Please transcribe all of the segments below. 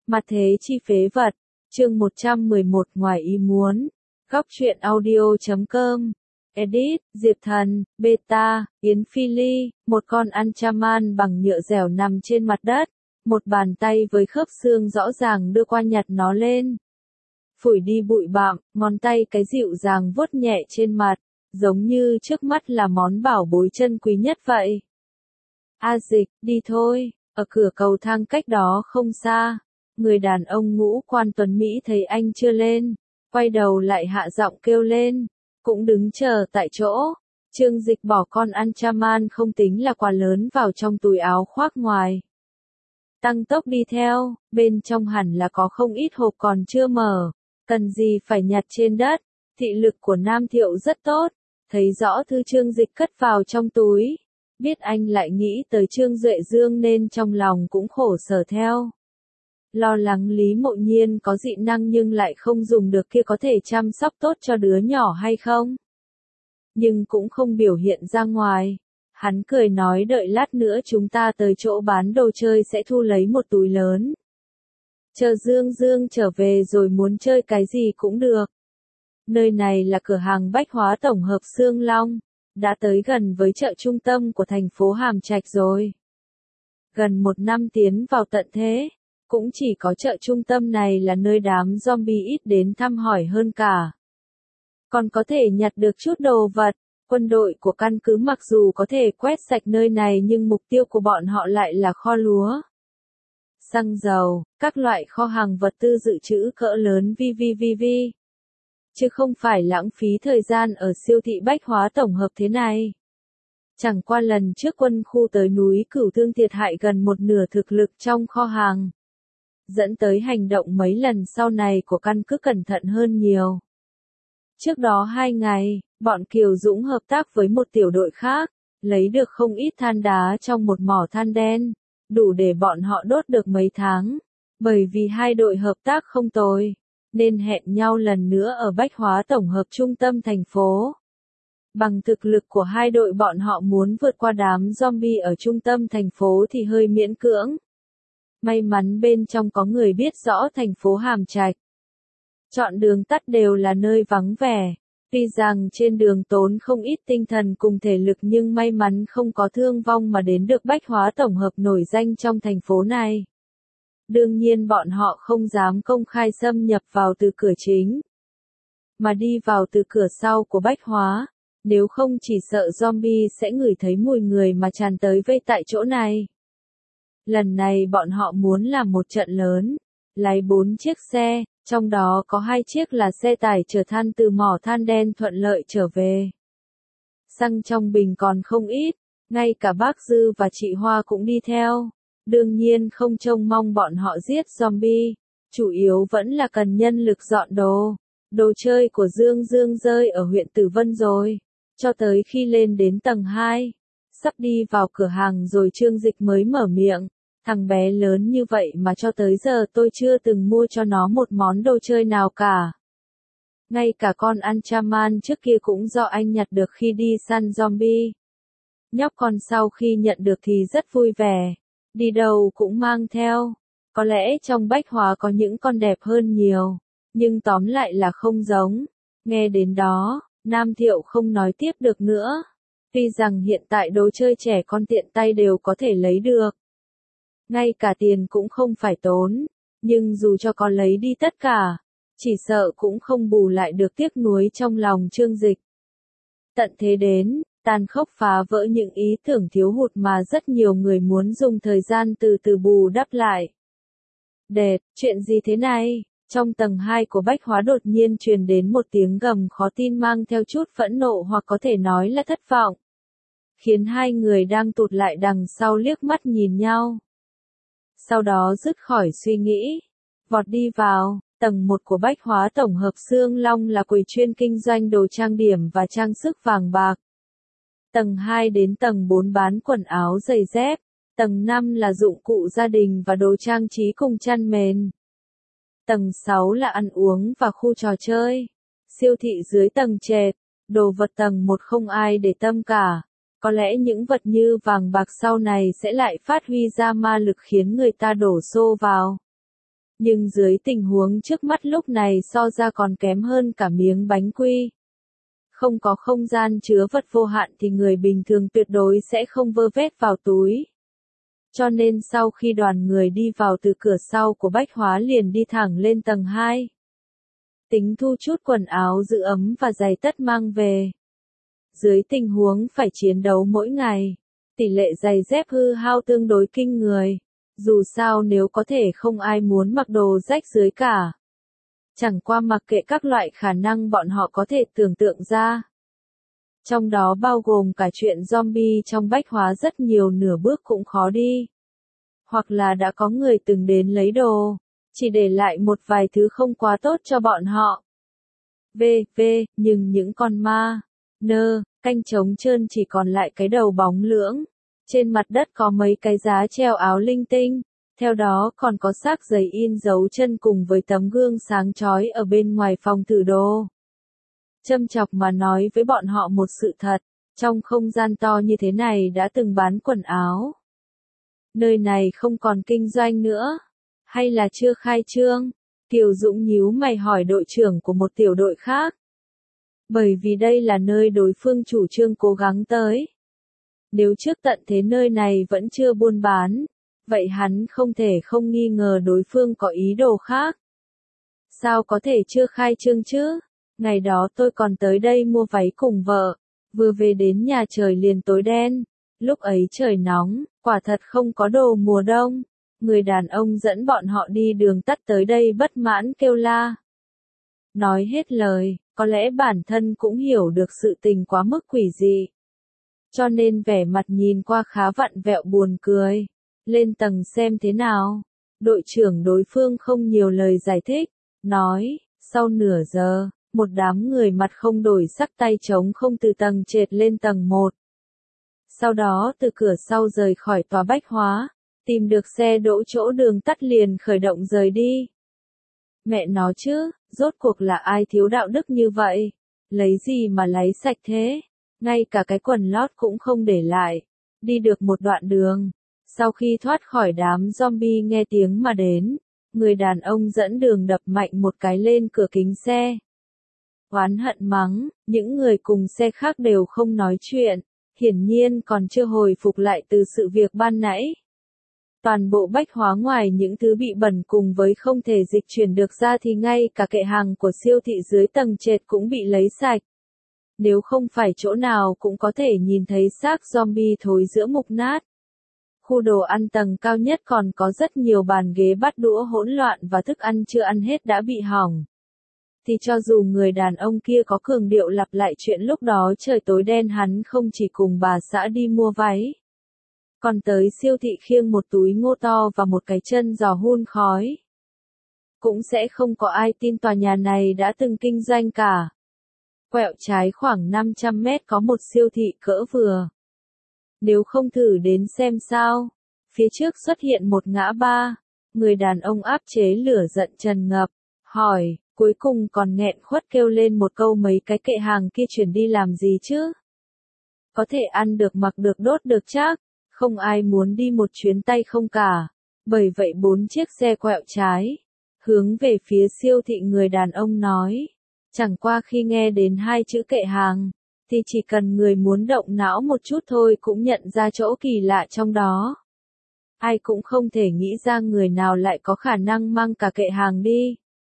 Mặt thế chi phế vật, chương 111 ngoài ý muốn. Góc truyện audio.com. Edit, Diệp Thần, Beta, Yến Phi Ly, một con Anchaman bằng nhựa dẻo nằm trên mặt đất, một bàn tay với khớp xương rõ ràng đưa qua nhặt nó lên. Phủi đi bụi bặm, ngón tay cái dịu dàng vuốt nhẹ trên mặt, giống như trước mắt là món bảo bối chân quý nhất vậy. A Dịch, đi thôi, ở cửa cầu thang cách đó không xa. Người đàn ông ngũ quan tuấn Mỹ thấy anh chưa lên, quay đầu lại hạ giọng kêu lên, cũng đứng chờ tại chỗ. Trương Dịch bỏ con Anchaman không tính là quá lớn vào trong túi áo khoác ngoài. Tăng tốc đi theo, bên trong hẳn là có không ít hộp còn chưa mở, cần gì phải nhặt trên đất. Thị lực của Nam Thiệu rất tốt, thấy rõ thư Trương Dịch cất vào trong túi. Biết anh lại nghĩ tới Trương Duệ Dương nên trong lòng cũng khổ sở theo. Lo lắng Lý Mộ Nhiên có dị năng nhưng lại không dùng được kia có thể chăm sóc tốt cho đứa nhỏ hay không? Nhưng cũng không biểu hiện ra ngoài. Hắn cười nói đợi lát nữa chúng ta tới chỗ bán đồ chơi sẽ thu lấy một túi lớn. Chờ Dương Dương trở về rồi muốn chơi cái gì cũng được. Nơi này là cửa hàng bách hóa tổng hợp Sương Long, đã tới gần với chợ trung tâm của thành phố Hàm Trạch rồi. Gần một năm tiến vào tận thế. Cũng chỉ có chợ trung tâm này là nơi đám zombie ít đến thăm hỏi hơn cả. Còn có thể nhặt được chút đồ vật, quân đội của căn cứ mặc dù có thể quét sạch nơi này nhưng mục tiêu của bọn họ lại là kho lúa, xăng dầu, các loại kho hàng vật tư dự trữ cỡ lớn VVVV. Chứ không phải lãng phí thời gian ở siêu thị bách hóa tổng hợp thế này. Chẳng qua lần trước quân khu tới núi Cửu Thương thiệt hại gần một nửa thực lực trong kho hàng. Dẫn tới hành động mấy lần sau này của căn cứ cẩn thận hơn nhiều. Trước đó 2 ngày, bọn Kiều Dũng hợp tác với một tiểu đội khác, lấy được không ít than đá trong một mỏ than đen, đủ để bọn họ đốt được mấy tháng. Bởi vì hai đội hợp tác không tồi, nên hẹn nhau lần nữa ở bách hóa tổng hợp trung tâm thành phố. Bằng thực lực của hai đội bọn họ muốn vượt qua đám zombie ở trung tâm thành phố thì hơi miễn cưỡng. May mắn bên trong có người biết rõ thành phố Hàm Trạch. Chọn đường tắt đều là nơi vắng vẻ. Tuy rằng trên đường tốn không ít tinh thần cùng thể lực nhưng may mắn không có thương vong mà đến được bách hóa tổng hợp nổi danh trong thành phố này. Đương nhiên bọn họ không dám công khai xâm nhập vào từ cửa chính, mà đi vào từ cửa sau của bách hóa. Nếu không chỉ sợ zombie sẽ ngửi thấy mùi người mà tràn tới vây tại chỗ này. Lần này bọn họ muốn làm một trận lớn, lấy 4 chiếc xe, trong đó có 2 chiếc là xe tải chở than từ mỏ than đen thuận lợi trở về. Xăng trong bình còn không ít, ngay cả bác Dư và chị Hoa cũng đi theo. Đương nhiên không trông mong bọn họ giết zombie, chủ yếu vẫn là cần nhân lực dọn đồ. Đồ chơi của Dương Dương rơi ở huyện Tử Vân rồi, cho tới khi lên đến tầng 2. Sắp đi vào cửa hàng rồi Trương Dịch mới mở miệng. Thằng bé lớn như vậy mà cho tới giờ tôi chưa từng mua cho nó một món đồ chơi nào cả. Ngay cả con Anchaman trước kia cũng do anh nhặt được khi đi săn zombie. Nhóc con sau khi nhận được thì rất vui vẻ, đi đâu cũng mang theo. Có lẽ trong bách hóa có những con đẹp hơn nhiều, nhưng tóm lại là không giống. Nghe đến đó, Nam Thiệu không nói tiếp được nữa. Tuy rằng hiện tại đồ chơi trẻ con tiện tay đều có thể lấy được. Ngay cả tiền cũng không phải tốn, nhưng dù cho có lấy đi tất cả, chỉ sợ cũng không bù lại được tiếc nuối trong lòng Trương Dịch. Tận thế đến, tàn khốc phá vỡ những ý tưởng thiếu hụt mà rất nhiều người muốn dùng thời gian từ từ bù đắp lại. Đệt, chuyện gì thế này? Trong tầng 2 của bách hóa đột nhiên truyền đến một tiếng gầm khó tin mang theo chút phẫn nộ hoặc có thể nói là thất vọng. Khiến hai người đang tụt lại đằng sau liếc mắt nhìn nhau. Sau đó dứt khỏi suy nghĩ, vọt đi vào. Tầng 1 của bách hóa tổng hợp Sương Long là quầy chuyên kinh doanh đồ trang điểm và trang sức vàng bạc. Tầng 2 đến tầng 4 bán quần áo giày dép. Tầng 5 là dụng cụ gia đình và đồ trang trí cùng chăn mền. Tầng 6 là ăn uống và khu trò chơi. Siêu thị dưới tầng trệt. Đồ vật tầng 1 không ai để tâm cả. Có lẽ những vật như vàng bạc sau này sẽ lại phát huy ra ma lực khiến người ta đổ xô vào. Nhưng dưới tình huống trước mắt lúc này so ra còn kém hơn cả miếng bánh quy. Không có không gian chứa vật vô hạn thì người bình thường tuyệt đối sẽ không vơ vét vào túi. Cho nên sau khi đoàn người đi vào từ cửa sau của Bách Hóa liền đi thẳng lên tầng 2. Tính thu chút quần áo giữ ấm và giày tất mang về. Dưới tình huống phải chiến đấu mỗi ngày, tỷ lệ giày dép hư hao tương đối kinh người. Dù sao nếu có thể không ai muốn mặc đồ rách rưới cả. Chẳng qua mặc kệ các loại khả năng bọn họ có thể tưởng tượng ra. Trong đó bao gồm cả chuyện zombie trong Bách Hóa rất nhiều nửa bước cũng khó đi. Hoặc là đã có người từng đến lấy đồ, chỉ để lại một vài thứ không quá tốt cho bọn họ. Nhưng những con ma, canh trống trơn chỉ còn lại cái đầu bóng lưỡng. Trên mặt đất có mấy cái giá treo áo linh tinh, theo đó còn có xác giày in dấu chân cùng với tấm gương sáng chói ở bên ngoài phòng thử đồ. Châm chọc mà nói với bọn họ một sự thật, trong không gian to như thế này đã từng bán quần áo. Nơi này không còn kinh doanh nữa, hay là chưa khai trương? Kiều Dũng nhíu mày hỏi đội trưởng của một tiểu đội khác. Bởi vì đây là nơi đối phương chủ trương cố gắng tới. Nếu trước tận thế nơi này vẫn chưa buôn bán, vậy hắn không thể không nghi ngờ đối phương có ý đồ khác. Sao có thể chưa khai trương chứ? Ngày đó tôi còn tới đây mua váy cùng vợ, vừa về đến nhà trời liền tối đen. Lúc ấy trời nóng, quả thật không có đồ mùa đông. Người đàn ông dẫn bọn họ đi đường tắt tới đây bất mãn kêu la. Nói hết lời, có lẽ bản thân cũng hiểu được sự tình quá mức quỷ dị. Cho nên vẻ mặt nhìn qua khá vặn vẹo buồn cười. Lên tầng xem thế nào. Đội trưởng đối phương không nhiều lời giải thích. Nói, sau nửa giờ, một đám người mặt không đổi sắc tay trống không từ tầng trệt lên tầng 1. Sau đó từ cửa sau rời khỏi tòa Bách Hóa, tìm được xe đỗ chỗ đường tắt liền khởi động rời đi. Mẹ nó chứ, rốt cuộc là ai thiếu đạo đức như vậy? Lấy gì mà lấy sạch thế? Ngay cả cái quần lót cũng không để lại. Đi được một đoạn đường, sau khi thoát khỏi đám zombie nghe tiếng mà đến, người đàn ông dẫn đường đập mạnh một cái lên cửa kính xe. Oán hận mắng, những người cùng xe khác đều không nói chuyện, hiển nhiên còn chưa hồi phục lại từ sự việc ban nãy. Toàn bộ Bách Hóa ngoài những thứ bị bẩn cùng với không thể dịch chuyển được ra thì ngay cả kệ hàng của siêu thị dưới tầng trệt cũng bị lấy sạch. Nếu không phải chỗ nào cũng có thể nhìn thấy xác zombie thối giữa mục nát. Khu đồ ăn tầng cao nhất còn có rất nhiều bàn ghế bát đũa hỗn loạn và thức ăn chưa ăn hết đã bị hỏng. Thì cho dù người đàn ông kia có cường điệu lặp lại chuyện lúc đó trời tối đen hắn không chỉ cùng bà xã đi mua váy. Còn tới siêu thị khiêng một túi ngô to và một cái chân giò hun khói. Cũng sẽ không có ai tin tòa nhà này đã từng kinh doanh cả. Quẹo trái khoảng 500 mét có một siêu thị cỡ vừa. Nếu không thử đến xem sao. Phía trước xuất hiện một ngã ba. Người đàn ông áp chế lửa giận trần ngập. Hỏi, cuối cùng còn nghẹn khuất kêu lên một câu mấy cái kệ hàng kia chuyển đi làm gì chứ? Có thể ăn được mặc được đốt được chắc. Không ai muốn đi một chuyến tay không cả. Bởi vậy 4 chiếc xe quẹo trái. Hướng về phía siêu thị người đàn ông nói. Chẳng qua khi nghe đến 2 chữ kệ hàng, thì chỉ cần người muốn động não một chút thôi cũng nhận ra chỗ kỳ lạ trong đó. Ai cũng không thể nghĩ ra người nào lại có khả năng mang cả kệ hàng đi.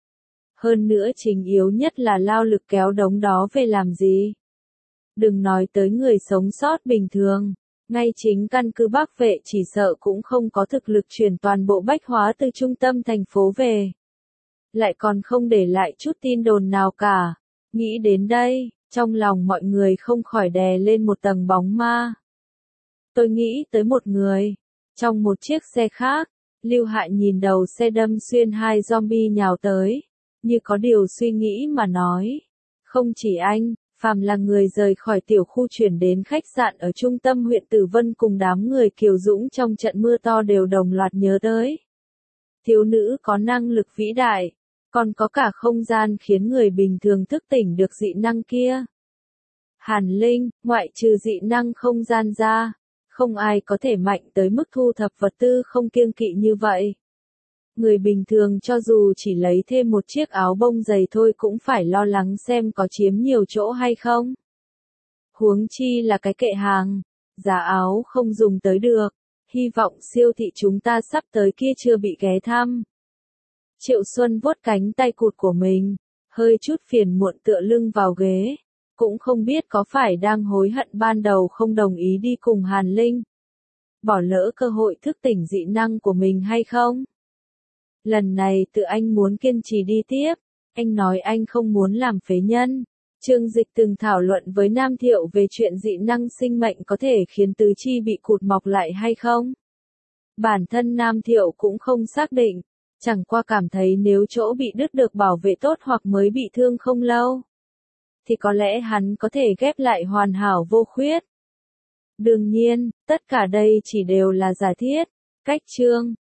Hơn nữa chính yếu nhất là lao lực kéo đống đó về làm gì. Đừng nói tới người sống sót bình thường. Ngay chính căn cứ Bắc Vệ chỉ sợ cũng không có thực lực chuyển toàn bộ Bách Hóa từ trung tâm thành phố về. Lại còn không để lại chút tin đồn nào cả. Nghĩ đến đây, trong lòng mọi người không khỏi đè lên một tầng bóng ma. Tôi nghĩ tới một người. Trong một chiếc xe khác, Lưu Hại nhìn đầu xe đâm xuyên 2 zombie nhào tới. Như có điều suy nghĩ mà nói. Không chỉ anh, phàm là người rời khỏi tiểu khu chuyển đến khách sạn ở trung tâm huyện Tử Vân cùng đám người Kiều Dũng trong trận mưa to đều đồng loạt nhớ tới. Thiếu nữ có năng lực vĩ đại, còn có cả không gian khiến người bình thường thức tỉnh được dị năng kia. Hàn Linh, ngoại trừ dị năng không gian ra, không ai có thể mạnh tới mức thu thập vật tư không kiêng kỵ như vậy. Người bình thường cho dù chỉ lấy thêm một chiếc áo bông dày thôi cũng phải lo lắng xem có chiếm nhiều chỗ hay không. Huống chi là cái kệ hàng, giá áo không dùng tới được. Hy vọng siêu thị chúng ta sắp tới kia chưa bị ghé thăm. Triệu Xuân vuốt cánh tay cụt của mình, hơi chút phiền muộn tựa lưng vào ghế. Cũng không biết có phải đang hối hận ban đầu không đồng ý đi cùng Hàn Linh. Bỏ lỡ cơ hội thức tỉnh dị năng của mình hay không? Lần này tự anh muốn kiên trì đi tiếp. Anh nói anh không muốn làm phế nhân. Trương Dịch từng thảo luận với Nam Thiệu về chuyện dị năng sinh mệnh có thể khiến tứ chi bị cụt mọc lại hay không. Bản thân Nam Thiệu cũng không xác định, chẳng qua cảm thấy nếu chỗ bị đứt được bảo vệ tốt hoặc mới bị thương không lâu, thì có lẽ hắn có thể ghép lại hoàn hảo vô khuyết. Đương nhiên, tất cả đây chỉ đều là giả thiết. Cách chương